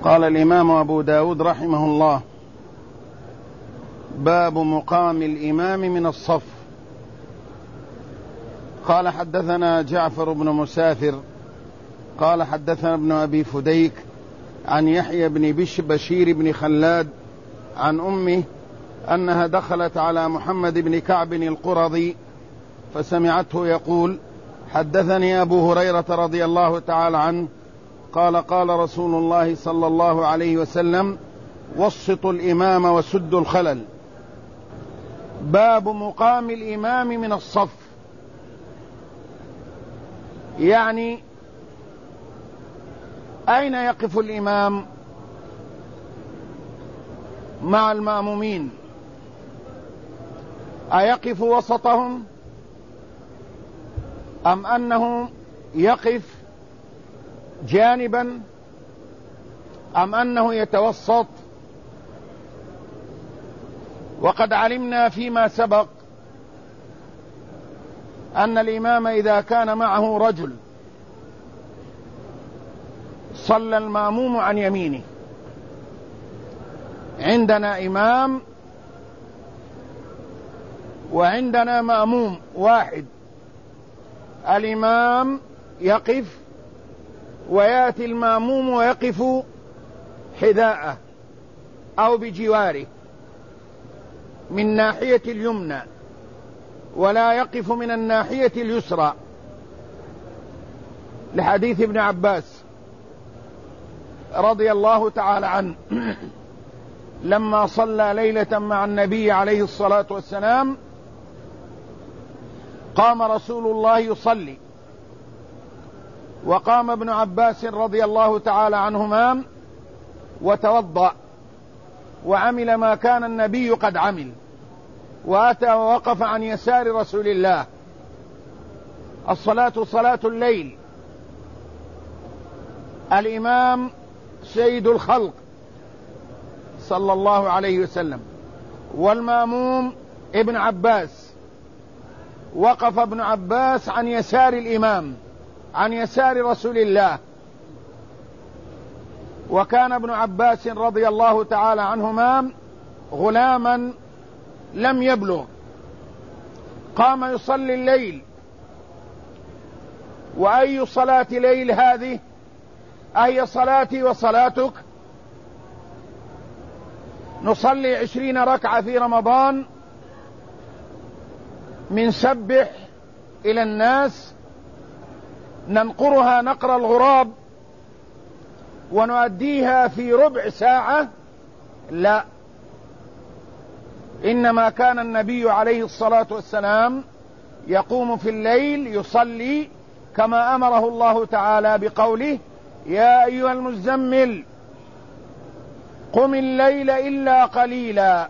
قال الإمام أبو داود رحمه الله: باب مقام الإمام من الصف. قال: حدثنا جعفر بن مسافر قال حدثنا ابن أبي فديك عن يحيى بن بشير بن خلاد عن أمه أنها دخلت على محمد بن كعب القرظي فسمعته يقول: حدثني أبو هريرة رضي الله تعالى عنه قال: قال رسول الله صلى الله عليه وسلم: وسطوا الإمام وسدوا الخلل. باب مقام الإمام من الصف، يعني أين يقف الإمام مع المأمومين؟ أيقف وسطهم أم أنه يقف جانبا أم أنه يتوسط؟ وقد علمنا فيما سبق أن الإمام إذا كان معه رجل صلى المأموم عن يمينه. عندنا إمام وعندنا مأموم واحد، الإمام يقف ويأتي المأموم ويقف حذاءه أو بجواره من ناحية اليمنى، ولا يقف من الناحية اليسرى، لحديث ابن عباس رضي الله تعالى عنه لما صلى ليلة مع النبي عليه الصلاة والسلام قام رسول الله يصلي، وقام ابن عباس رضي الله تعالى عنهما وتوضأ وعمل ما كان النبي قد عمل، وأتى ووقف عن يسار رسول الله. الصلاة صلاة الليل، الإمام سيد الخلق صلى الله عليه وسلم، والمأموم ابن عباس. وقف ابن عباس عن يسار الإمام، عن يسار رسول الله، وكان ابن عباس رضي الله تعالى عنهما غلاما لم يبلغ، قام يصلي الليل. وأي صلاة ليل هذه؟ أي صلاتي وصلاتك؟ نصلي 20 ركعة في رمضان من سبح إلى الناس، ننقرها نقر الغراب ونؤديها في ربع ساعة؟ لا، إنما كان النبي عليه الصلاة والسلام يقوم في الليل يصلي كما أمره الله تعالى بقوله: يا أيها المزمل قم الليل إلا قليلا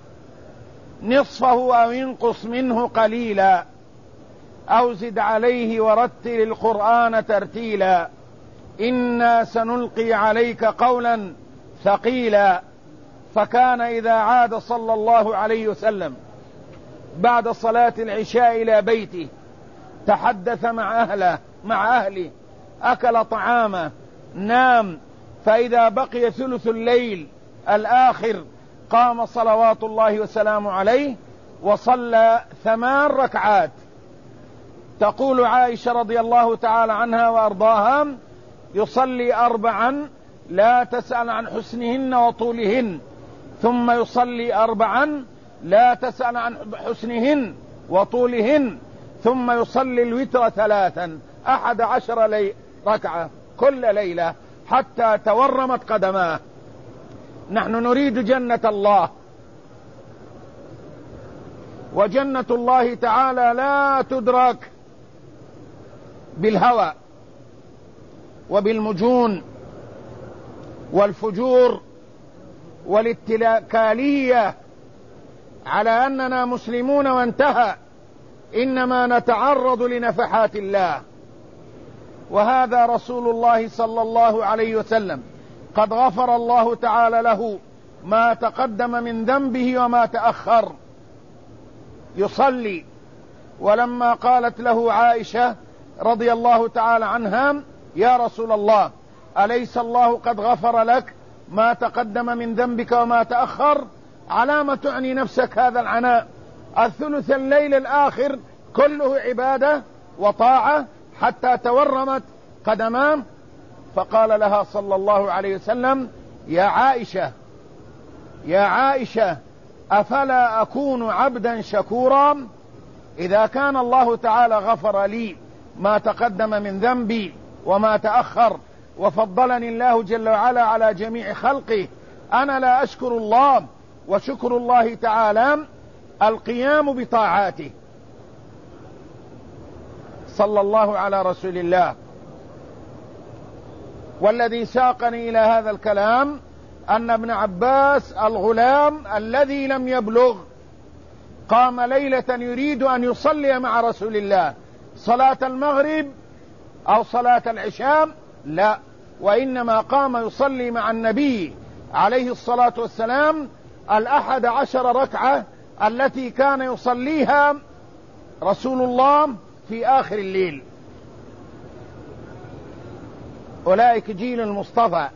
نصفه أو انقص منه قليلا أو زد عليه ورتل القرآن ترتيلا إنا سنلقي عليك قولا ثقيلا. فكان إذا عاد صلى الله عليه وسلم بعد صلاة العشاء إلى بيته تحدث مع أهله، أكل طعامه، نام، فإذا بقي ثلث الليل الآخر قام صلوات الله وسلامه عليه وصلى 8 ركعات. تقول عائشة رضي الله تعالى عنها وأرضاها: يصلي 4 لا تسأل عن حسنهن وطولهن، ثم يصلي 4 لا تسأل عن حسنهن وطولهن، ثم يصلي الوتر 3 11 ركعة كل ليلة حتى تورمت قدماه. نحن نريد جنة الله، وجنة الله تعالى لا تدرك بالهوى وبالمجون والفجور والاتكالية على أننا مسلمون وانتهى، إنما نتعرض لنفحات الله. وهذا رسول الله صلى الله عليه وسلم قد غفر الله تعالى له ما تقدم من ذنبه وما تأخر، يصلي. ولما قالت له عائشة رضي الله تعالى عنها: يا رسول الله، أليس الله قد غفر لك ما تقدم من ذنبك وما تأخر، على ما تعني نفسك هذا العناء؟ الثلث الليل الآخر كله عبادة وطاعة حتى تورمت قدماه. فقال لها صلى الله عليه وسلم: يا عائشة أفلا أكون عبدا شكورا؟ إذا كان الله تعالى غفر لي ما تقدم من ذنبي وما تأخر وفضلني الله جل وعلا على جميع خلقه، أنا لا أشكر الله؟ وشكر الله تعالى القيام بطاعاته. صلى الله على رسول الله. والذي ساقني إلى هذا الكلام أن ابن عباس الغلام الذي لم يبلغ قام ليلة يريد أن يصلي مع رسول الله صلاة المغرب أو صلاة العشاء، لا، وإنما قام يصلي مع النبي عليه الصلاة والسلام 11 ركعة التي كان يصليها رسول الله في آخر الليل. أولئك جيل المصطفى،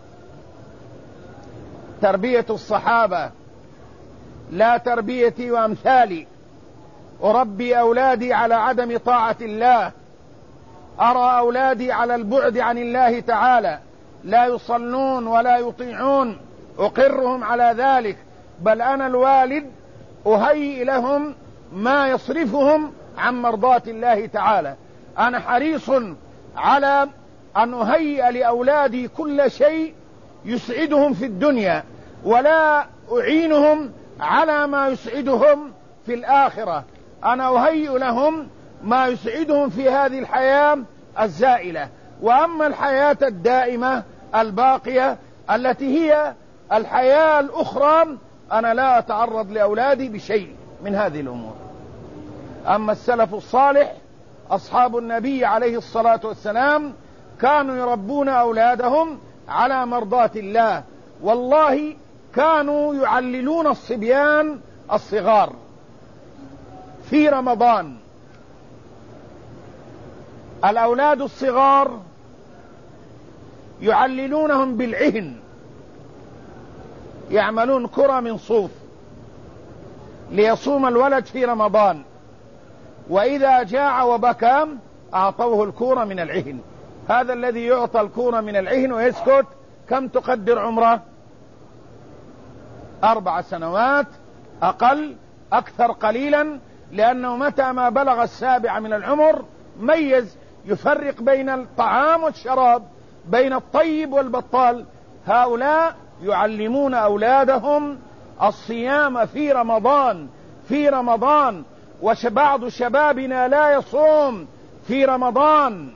تربية الصحابة لا تربيتي وأمثالي. أربي أولادي على عدم طاعة الله، أرى أولادي على البعد عن الله تعالى، لا يصلون ولا يطيعون، أقرهم على ذلك، بل أنا الوالد أهيئ لهم ما يصرفهم عن مرضاة الله تعالى. أنا حريص على أن أهيئ لأولادي كل شيء يسعدهم في الدنيا، ولا أعينهم على ما يسعدهم في الآخرة. أنا أهيئ لهم ما يسعدهم في هذه الحياة الزائلة، وأما الحياة الدائمة الباقية التي هي الحياة الأخرى أنا لا أتعرض لأولادي بشيء من هذه الأمور. أما السلف الصالح أصحاب النبي عليه الصلاة والسلام كانوا يربون أولادهم على مرضاة الله، والله كانوا يعللون الصبيان الصغار في رمضان. الأولاد الصغار يعللونهم بالعهن، يعملون كرة من صوف ليصوم الولد في رمضان، وإذا جاع وبكى أعطوه الكرة من العهن. هذا الذي يعطى الكرة من العهن ويسكت كم تقدر عمره؟ 4 سنوات، أقل أكثر قليلا، لأنه متى ما بلغ 7 من العمر ميز، يفرق بين الطعام والشراب، بين الطيب والبطال. هؤلاء يعلمون أولادهم الصيام في رمضان، وبعض شبابنا لا يصوم في رمضان.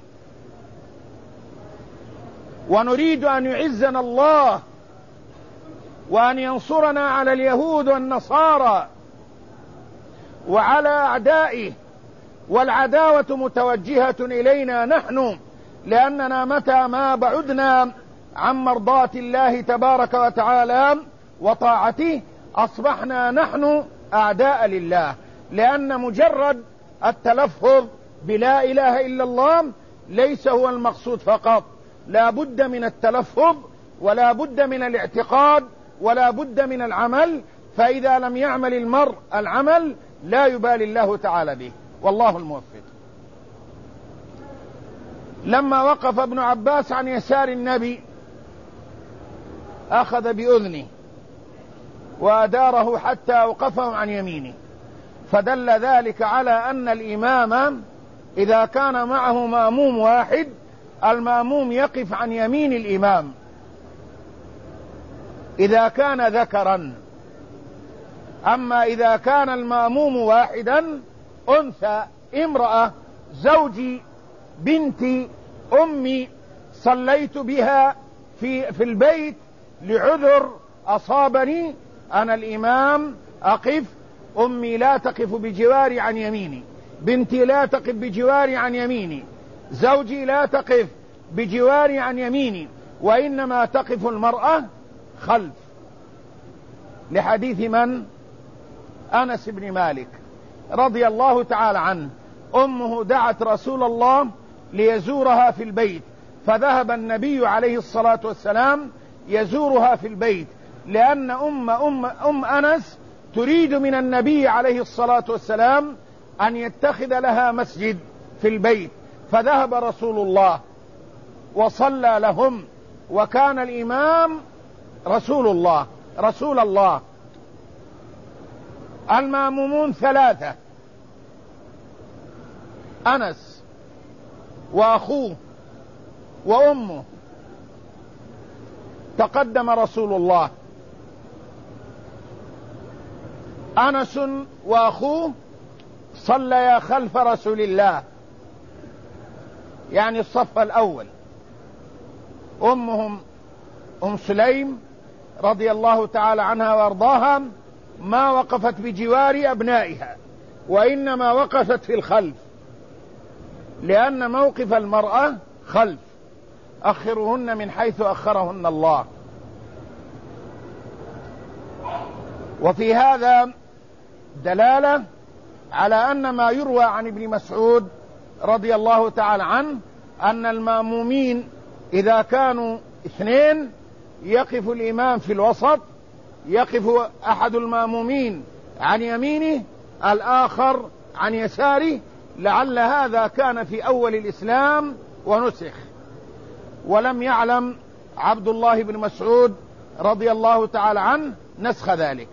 ونريد أن يعزنا الله وأن ينصرنا على اليهود والنصارى وعلى أعدائه، والعداوة متوجهة إلينا نحن، لأننا متى ما بعدنا عن مرضاة الله تبارك وتعالى وطاعته أصبحنا نحن أعداء لله، لأن مجرد التلفظ بلا إله إلا الله ليس هو المقصود فقط، لا بد من التلفظ ولا بد من الاعتقاد ولا بد من العمل، فإذا لم يعمل المرء العمل لا يبالي الله تعالى به، والله الموفق. لما وقف ابن عباس عن يسار النبي أخذ بأذنه وأداره حتى أوقفه عن يمينه، فدل ذلك على أن الإمام إذا كان معه مأموم واحد المأموم يقف عن يمين الإمام إذا كان ذكرا. أما إذا كان المأموم واحدا، أنثى، امرأة، زوجي، بنتي، أمي، صليت بها في البيت لعذر أصابني، أنا الإمام أقف، أمي لا تقف بجواري عن يميني، بنتي لا تقف بجواري عن يميني، زوجي لا تقف بجواري عن يميني، وإنما تقف المرأة خلف، لحديث من؟ أنس بن مالك رضي الله تعالى عنه. أمه دعت رسول الله ليزورها في البيت، فذهب النبي عليه الصلاة والسلام يزورها في البيت، لأن أم أنس تريد من النبي عليه الصلاة والسلام أن يتخذ لها مسجد في البيت، فذهب رسول الله وصلى لهم، وكان الإمام رسول الله. المأمومون 3: أنس وأخوه وأمه. تقدم رسول الله، أنس وأخوه صليا خلف رسول الله، يعني الصف الأول. أمهم أم سليم رضي الله تعالى عنها وارضاها ما وقفت بجوار أبنائها، وإنما وقفت في الخلف، لأن موقف المرأة خلف. أخرهن من حيث أخرهن الله. وفي هذا دلالة على أن ما يروى عن ابن مسعود رضي الله تعالى عنه أن المأمومين إذا كانوا 2 يقف الإمام في الوسط، يقف أحد المأمومين عن يمينه الآخر عن يساره، لعل هذا كان في أول الإسلام ونسخ، ولم يعلم عبد الله بن مسعود رضي الله تعالى عنه نسخ ذلك،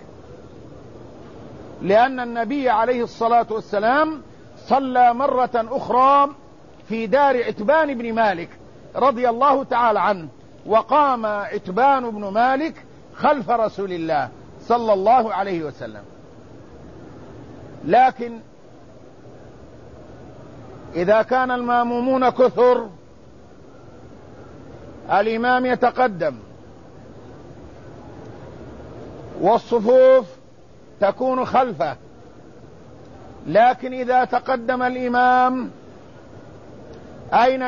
لأن النبي عليه الصلاة والسلام صلى مرة أخرى في دار عتبان بن مالك رضي الله تعالى عنه، وقام عتبان بن مالك خلف رسول الله صلى الله عليه وسلم. لكن إذا كان المأمومون كثر الإمام يتقدم والصفوف تكون خلفه، لكن إذا تقدم الإمام أين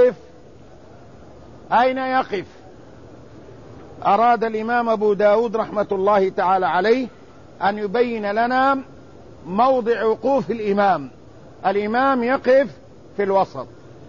يقف؟ أراد الإمام أبو داود رحمة الله تعالى عليه أن يبين لنا موضع وقوف الإمام يقف في الوسط،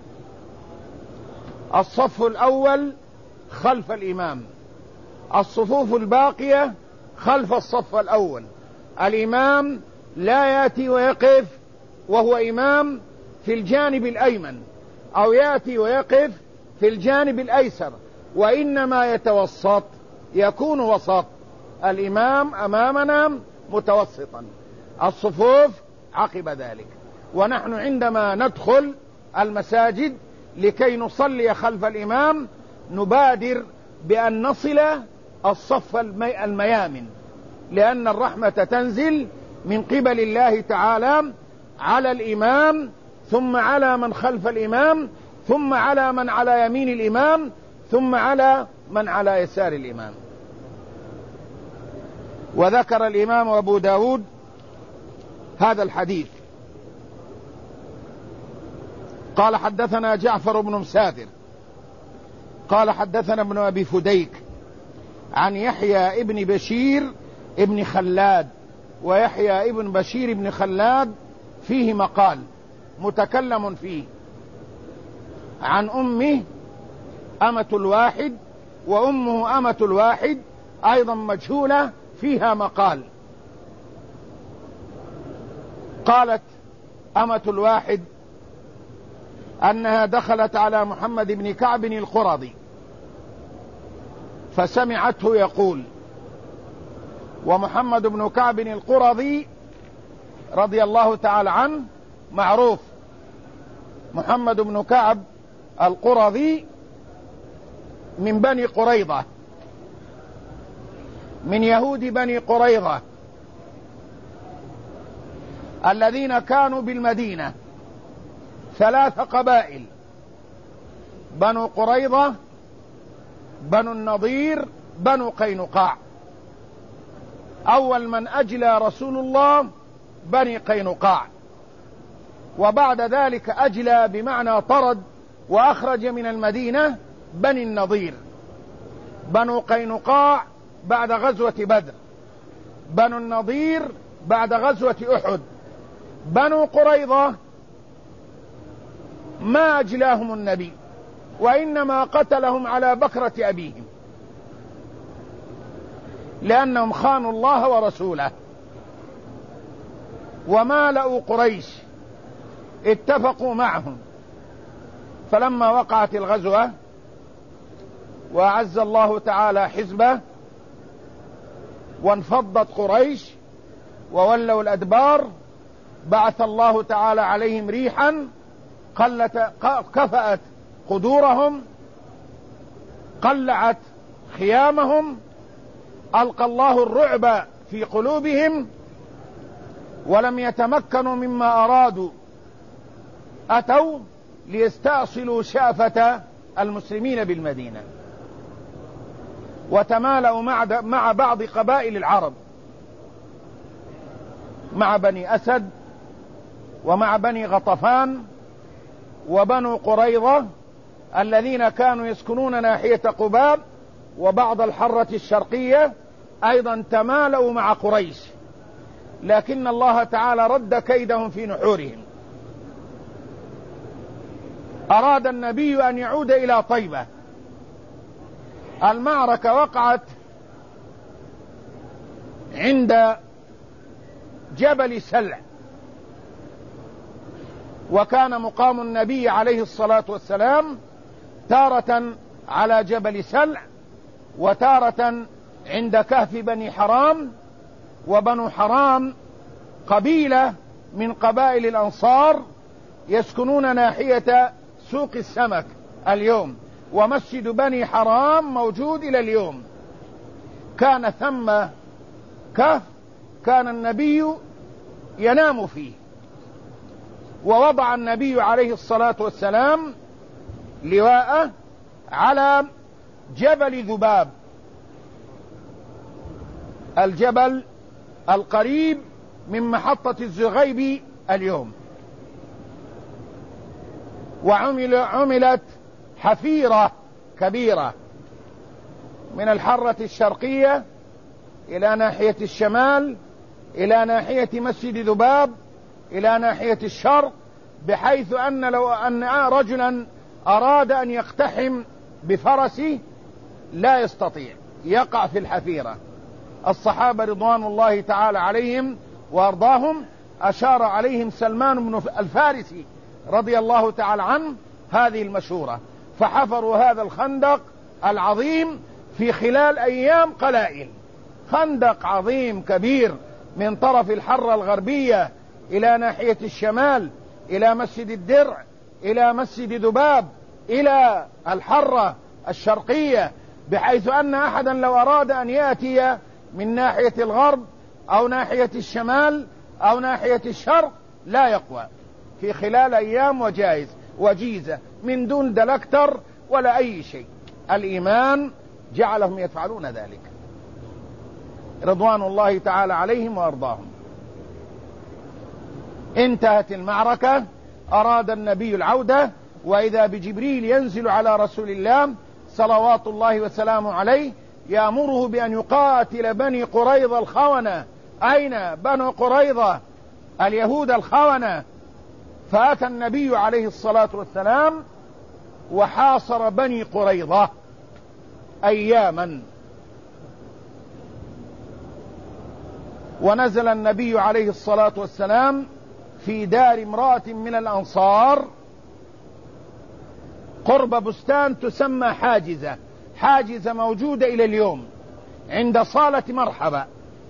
الصف الأول خلف الإمام، الصفوف الباقية خلف الصف الأول. الإمام لا يأتي ويقف وهو إمام في الجانب الأيمن، أو يأتي ويقف في الجانب الأيسر، وإنما يتوسط، يكون وسط. الإمام أمامنا متوسطا، الصفوف عقب ذلك. ونحن عندما ندخل المساجد لكي نصلي خلف الإمام نبادر بأن نصل الصف الميامن، لأن الرحمة تنزل من قبل الله تعالى على الإمام، ثم على من خلف الإمام، ثم على من على يمين الإمام، ثم على من على يسار الإمام. وذكر الإمام أبو داود هذا الحديث. قال حدثنا جعفر بن مسافر قال حدثنا ابن أبي فديك عن يحيى ابن بشير ابن خلاد. ويحيى ابن بشير ابن خلاد فيه مقال متكلم فيه، عن أمه أمة الواحد، وأمه أمة الواحد أيضا مجهولة فيها مقال. قالت أمة الواحد أنها دخلت على محمد بن كعب القرظي فسمعته يقول، ومحمد بن كعب القرظي رضي الله تعالى عنه معروف، محمد بن كعب القرظي من بني قريظة، من يهود بني قريظة الذين كانوا بالمدينة 3 قبائل: بنو قريظة، بنو النضير، بنو قينقاع. أول من أجلى رسول الله بني قينقاع، وبعد ذلك أجلى بمعنى طرد وأخرج من المدينة بني النضير. بنو قينقاع بعد غزوة بدر، بنو النضير بعد غزوة أحد. بنو قريظة ما أجلاهم النبي، وإنما قتلهم على بكرة أبيهم، لأنهم خانوا الله ورسوله. ومالأوا قريش اتفقوا معهم، فلما وقعت الغزوة وأعز الله تعالى حزبه وانفضت قريش وولوا الأدبار، بعث الله تعالى عليهم ريحا كفأت قدورهم، قلعت خيامهم، ألقى الله الرعب في قلوبهم، ولم يتمكنوا مما أرادوا، أتوا ليستأصلوا شأفة المسلمين بالمدينة، وتمالأوا مع بعض قبائل العرب، مع بني أسد ومع بني غطفان وبنو قريظة الذين كانوا يسكنون ناحية قباب وبعض الحرة الشرقية، أيضا تمالأوا مع قريش، لكن الله تعالى رد كيدهم في نحورهم. أراد النبي أن يعود إلى طيبة. المعركة وقعت عند جبل سلع، وكان مقام النبي عليه الصلاة والسلام تارة على جبل سلع وتارة عند كهف بني حرام. وبنو حرام قبيلة من قبائل الأنصار يسكنون ناحية سوق السمك اليوم، ومسجد بني حرام موجود إلى اليوم. كان ثم كهف كان النبي ينام فيه، ووضع النبي عليه الصلاة والسلام لواءه على جبل ذباب، الجبل القريب من محطة الزغيب اليوم. وعملت حفيرة كبيرة من الحرة الشرقية إلى ناحية الشمال، إلى ناحية مسجد ذباب، إلى ناحية الشرق، بحيث أن لو أن رجلا أراد أن يقتحم بفرسه لا يستطيع، يقع في الحفيرة. الصحابة رضوان الله تعالى عليهم وأرضاهم أشار عليهم سلمان بن الفارسي رضي الله تعالى عنه هذه المشورة، فحفروا هذا الخندق العظيم في خلال أيام قلائل. خندق عظيم كبير من طرف الحرة الغربية إلى ناحية الشمال، إلى مسجد الدرع، إلى مسجد ذباب، إلى الحرة الشرقية، بحيث أن أحدا لو أراد أن يأتي من ناحية الغرب أو ناحية الشمال أو ناحية الشرق لا يقوى، في خلال أيام وجيزة من دون دلكتر ولا أي شيء. الإيمان جعلهم يفعلون ذلك رضوان الله تعالى عليهم وأرضاهم. انتهت المعركة، أراد النبي العودة، وإذا بجبريل ينزل على رسول الله صلوات الله وسلامه عليه يأمره بأن يقاتل بني قريظة الخونة. أين بنو قريظة؟ اليهود الخونة. فأتى النبي عليه الصلاة والسلام وحاصر بني قريظة أياما، ونزل النبي عليه الصلاة والسلام في دار امرأة من الأنصار قرب بستان تسمى حاجزة موجودة إلى اليوم عند صالة مرحبا.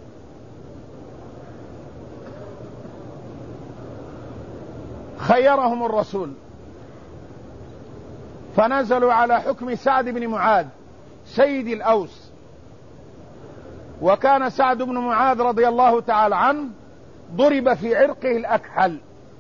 خيرهم الرسول فنزلوا على حكم سعد بن معاذ سيد الأوس. وكان سعد بن معاذ رضي الله تعالى عنه ضرب في عرقه الأكحل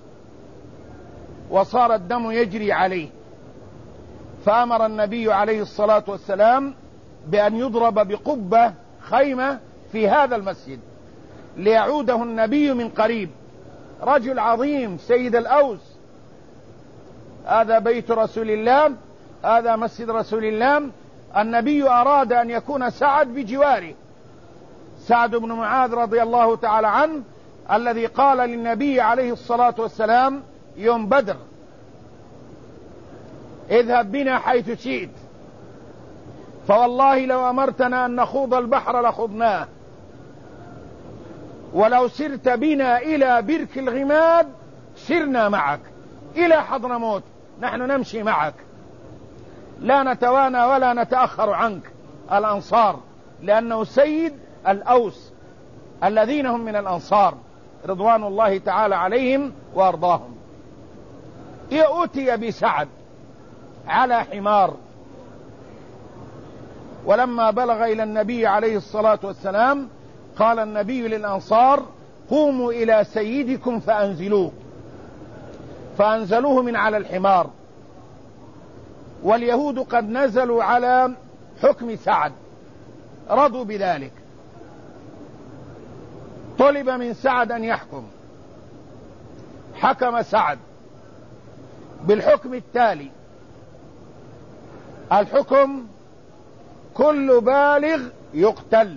وصار الدم يجري عليه، فأمر النبي عليه الصلاة والسلام بأن يضرب بقبة خيمة في هذا المسجد ليعوده النبي من قريب. رجل عظيم سيد الأوس، هذا بيت رسول الله، هذا مسجد رسول الله. النبي أراد أن يكون سعد بجواره، سعد بن معاذ رضي الله تعالى عنه الذي قال للنبي عليه الصلاة والسلام يوم بدر اذهب بنا حيث شئت، فوالله لو أمرتنا أن نخوض البحر لخضناه، ولو سرت بنا إلى برك الغماد سرنا معك، إلى حضرموت نحن نمشي معك، لا نتوانى ولا نتأخر عنك. الأنصار، لأنه سيد الأوس الذين هم من الأنصار رضوان الله تعالى عليهم وأرضاهم. أتي بسعد على حمار، ولما بلغ إلى النبي عليه الصلاة والسلام قال النبي للأنصار: قوموا إلى سيدكم فأنزلوه. فأنزلوه من على الحمار، واليهود قد نزلوا على حكم سعد، رضوا بذلك. طلب من سعد أن يحكم، حكم سعد بالحكم التالي: الحكم كل بالغ يقتل،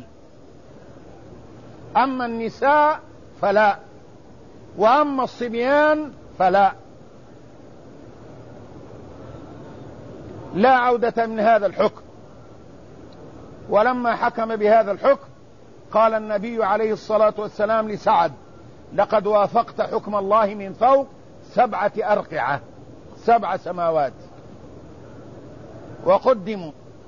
أما النساء فلا، وأما الصبيان فلا، لا عودة من هذا الحكم. ولما حكم بهذا الحكم قال النبي عليه الصلاة والسلام لسعد: لقد وافقت حكم الله من فوق 7 أرقعة، 7 سماوات. وقدموا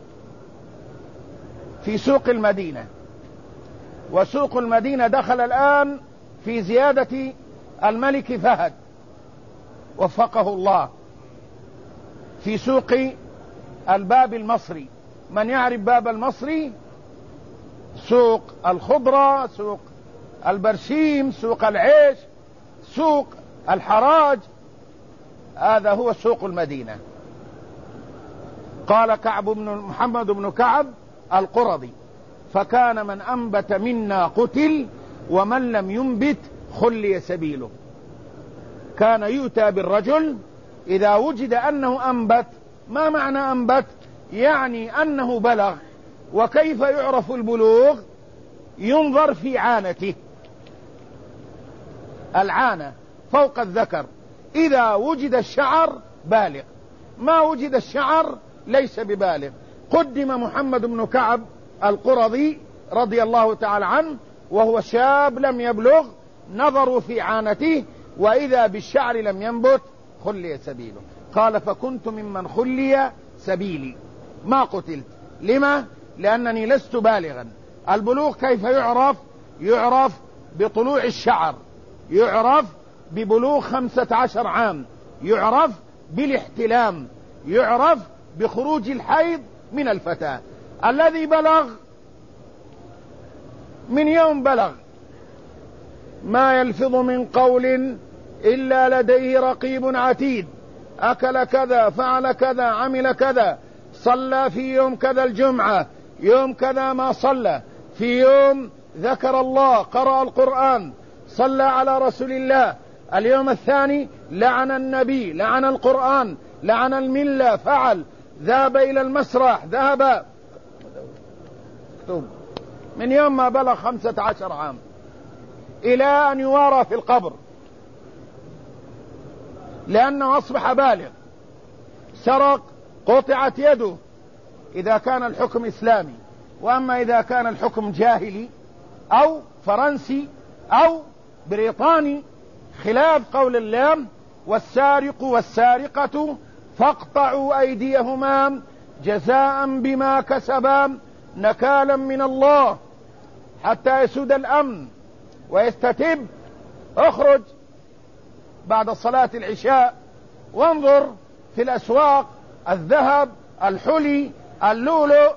في سوق المدينة، وسوق المدينة دخل الآن في زيادة الملك فهد وفقه الله، في سوق الباب المصري. من يعرف باب المصري؟ سوق الخضرة، سوق البرسيم، سوق العيش، سوق الحراج، هذا هو سوق المدينة. قال محمد بن كعب القرظي: فكان من أنبت منا قتل، ومن لم ينبت خلي سبيله. كان يؤتى بالرجل إذا وجد أنه أنبت. ما معنى أنبت؟ يعني أنه بلغ. وكيف يعرف البلوغ؟ ينظر في عانته، العانة فوق الذكر. إذا وجد الشعر بالغ، ما وجد الشعر ليس ببالغ. قدم محمد بن كعب القرظي رضي الله تعالى عنه وهو شاب لم يبلغ، نظروا في عانته وإذا بالشعر لم ينبت خلي سبيله. قال: فكنت ممن خلي سبيلي، ما قتلت. لما؟ لأنني لست بالغا. البلوغ كيف يعرف؟ يعرف بطلوع الشعر، يعرف ببلوغ 15 عام، يعرف بالاحتلام، يعرف بخروج الحيض من الفتاة. الذي بلغ من يوم بلغ ما يلفظ من قول إلا لديه رقيب عتيد، أكل كذا، فعل كذا، عمل كذا، صلى في يوم كذا الجمعة، يوم كذا ما صلى، في يوم ذكر الله، قرأ القرآن، صلى على رسول الله، اليوم الثاني لعن النبي، لعن القرآن، لعن الملة، فعل، ذهب إلى المسرح، ذهب من يوم ما بلغ 15 عام إلى أن يوارى في القبر، لأنه أصبح بالغ. سرق قطعت يده إذا كان الحكم إسلامي، وأما إذا كان الحكم جاهلي أو فرنسي أو بريطاني خلاف قول الله: والسارق والسارقة فاقطعوا أيديهما جزاء بما كسبا نكالا من الله حتى يسود الأمن ويستتب. اخرج بعد صلاة العشاء وانظر في الأسواق، الذهب، الحلي، اللؤلؤ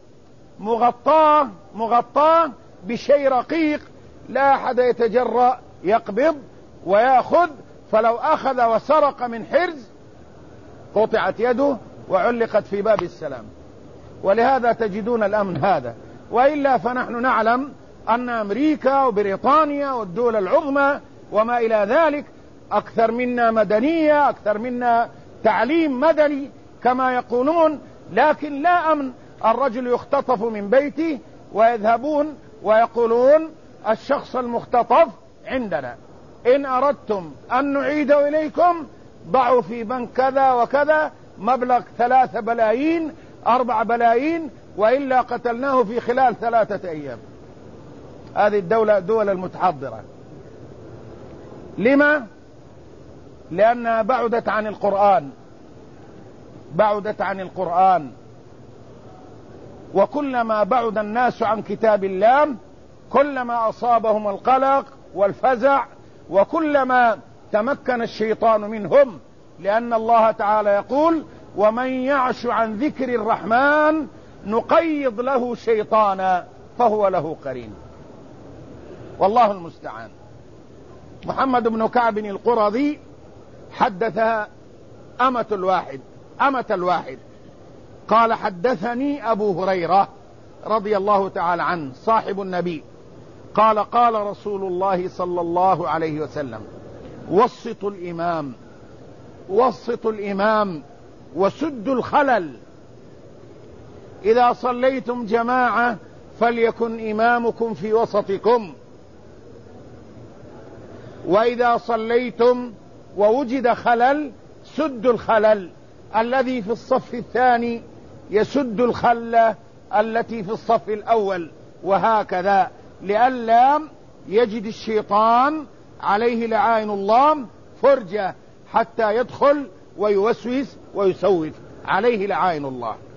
مغطاه بشيء رقيق، لا أحد يتجرأ يقبض ويأخذ، فلو أخذ وسرق من حرز قطعت يده وعلقت في باب السلام. ولهذا تجدون الأمن هذا. وإلا فنحن نعلم أن أمريكا وبريطانيا والدول العظمى وما إلى ذلك أكثر منا مدنية، أكثر منا تعليم مدني كما يقولون، لكن لا أمن. الرجل يختطف من بيته ويذهبون ويقولون: الشخص المختطف عندنا، إن أردتم أن نعيد إليكم ضعوا في بنك كذا وكذا مبلغ 3 بلايين 4 بلايين وإلا قتلناه في خلال 3 أيام. هذه الدول المتحضرة. لما؟ لأنها بعدت عن القرآن، بعدت عن القرآن. وكلما بعد الناس عن كتاب الله كلما أصابهم القلق والفزع، وكلما تمكن الشيطان منهم، لأن الله تعالى يقول: ومن يعش عن ذكر الرحمن نقيض له شيطانا فهو له قرين. والله المستعان. محمد بن كعب القرظي حدثها أمة الواحد قال: حدثني أبو هريرة رضي الله تعالى عنه صاحب النبي قال: قال رسول الله صلى الله عليه وسلم: وسطوا الإمام وسدوا الخلل. إذا صليتم جماعة فليكن إمامكم في وسطكم، وإذا صليتم ووجد خلل سدوا الخلل. الذي في الصف الثاني يسد الخلة التي في الصف الأول، وهكذا، لئلا يجد الشيطان عليه لعائن الله فرجة حتى يدخل ويوسوس ويسوف، عليه لعائن الله.